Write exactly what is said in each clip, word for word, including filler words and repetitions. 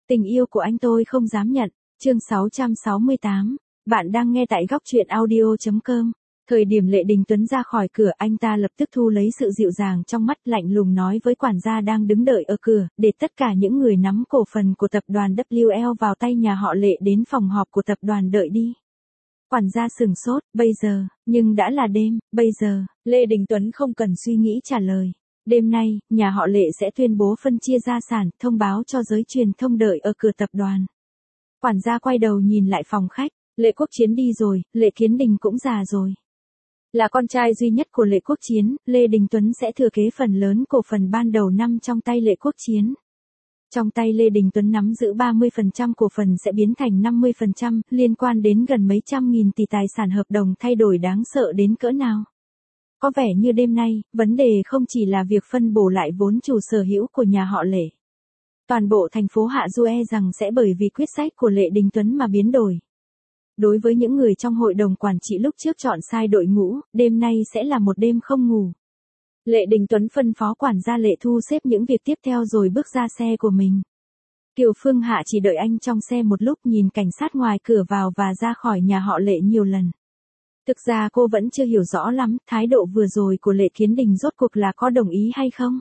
Tình yêu của anh tôi không dám nhận. Chương sáu trăm sáu mươi tám. Bạn đang nghe tại góc truyện audio chấm com. Thời điểm Lệ Đình Tuấn ra khỏi cửa, anh ta lập tức thu lấy sự dịu dàng trong mắt, lạnh lùng nói với quản gia đang đứng đợi ở cửa, để tất cả những người nắm cổ phần của tập đoàn W L vào tay nhà họ Lệ đến phòng họp của tập đoàn đợi đi. Quản gia sừng sốt, bây giờ, nhưng đã là đêm, bây giờ, Lệ Đình Tuấn không cần suy nghĩ trả lời. Đêm nay, nhà họ Lệ sẽ tuyên bố phân chia gia sản, thông báo cho giới truyền thông đợi ở cửa tập đoàn. Quản gia quay đầu nhìn lại phòng khách, Lệ Quốc Chiến đi rồi, Lệ Kiến Đình cũng già rồi. Là con trai duy nhất của Lệ Quốc Chiến, Lê Đình Tuấn sẽ thừa kế phần lớn cổ phần ban đầu năm trong tay Lệ Quốc Chiến. Trong tay Lê Đình Tuấn nắm giữ ba mươi phần trăm cổ phần sẽ biến thành năm mươi phần trăm, liên quan đến gần mấy trăm nghìn tỷ tài sản, hợp đồng thay đổi đáng sợ đến cỡ nào. Có vẻ như đêm nay, vấn đề không chỉ là việc phân bổ lại vốn chủ sở hữu của nhà họ Lệ. Toàn bộ thành phố Hạ Du e rằng sẽ bởi vì quyết sách của Lệ Đình Tuấn mà biến đổi. Đối với những người trong hội đồng quản trị lúc trước chọn sai đội ngũ, đêm nay sẽ là một đêm không ngủ. Lệ Đình Tuấn phân phó quản gia Lệ thu xếp những việc tiếp theo rồi bước ra xe của mình. Kiều Phương Hạ chỉ đợi anh trong xe một lúc, nhìn cảnh sát ngoài cửa vào và ra khỏi nhà họ Lệ nhiều lần. Thực ra cô vẫn chưa hiểu rõ lắm thái độ vừa rồi của Lệ Kiến Đình rốt cuộc là có đồng ý hay không.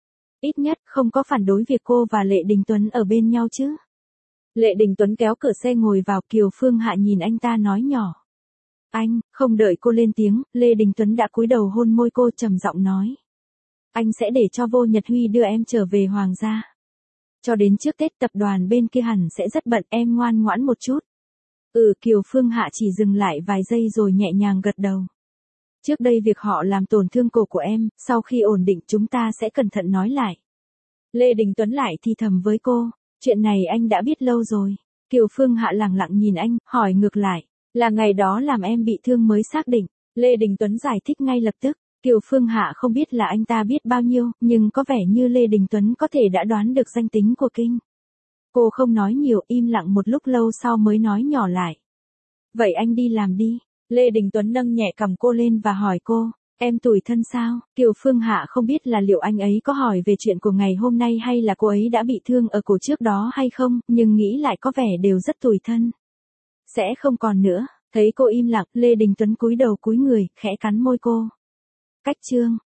Ít nhất không có phản đối việc cô và Lệ Đình Tuấn ở bên nhau chứ. Lệ Đình Tuấn kéo cửa xe ngồi vào, Kiều Phương Hạ nhìn anh ta nói nhỏ. Anh, không đợi cô lên tiếng, Lê Đình Tuấn đã cúi đầu hôn môi cô, trầm giọng nói. Anh sẽ để cho Vô Nhật Huy đưa em trở về Hoàng gia. Cho đến trước Tết tập đoàn bên kia hẳn sẽ rất bận, em ngoan ngoãn một chút. Ừ, Kiều Phương Hạ chỉ dừng lại vài giây rồi nhẹ nhàng gật đầu. Trước đây việc họ làm tổn thương cổ của em, sau khi ổn định chúng ta sẽ cẩn thận nói lại. Lê Đình Tuấn lại thì thầm với cô, chuyện này anh đã biết lâu rồi. Kiều Phương Hạ lẳng lặng nhìn anh, hỏi ngược lại, là ngày đó làm em bị thương mới xác định. Lê Đình Tuấn giải thích ngay lập tức. Kiều Phương Hạ không biết là anh ta biết bao nhiêu, nhưng có vẻ như Lê Đình Tuấn có thể đã đoán được danh tính của Kinh. Cô không nói nhiều, im lặng một lúc lâu sau mới nói nhỏ lại. Vậy anh đi làm đi. Lê Đình Tuấn nâng nhẹ cằm cô lên và hỏi cô, em tủi thân sao? Kiều Phương Hạ không biết là liệu anh ấy có hỏi về chuyện của ngày hôm nay hay là cô ấy đã bị thương ở cổ trước đó hay không, nhưng nghĩ lại có vẻ đều rất tủi thân. Sẽ không còn nữa. Thấy cô im lặng, Lê Đình Tuấn cúi đầu cúi người, khẽ cắn môi cô. Cách chương.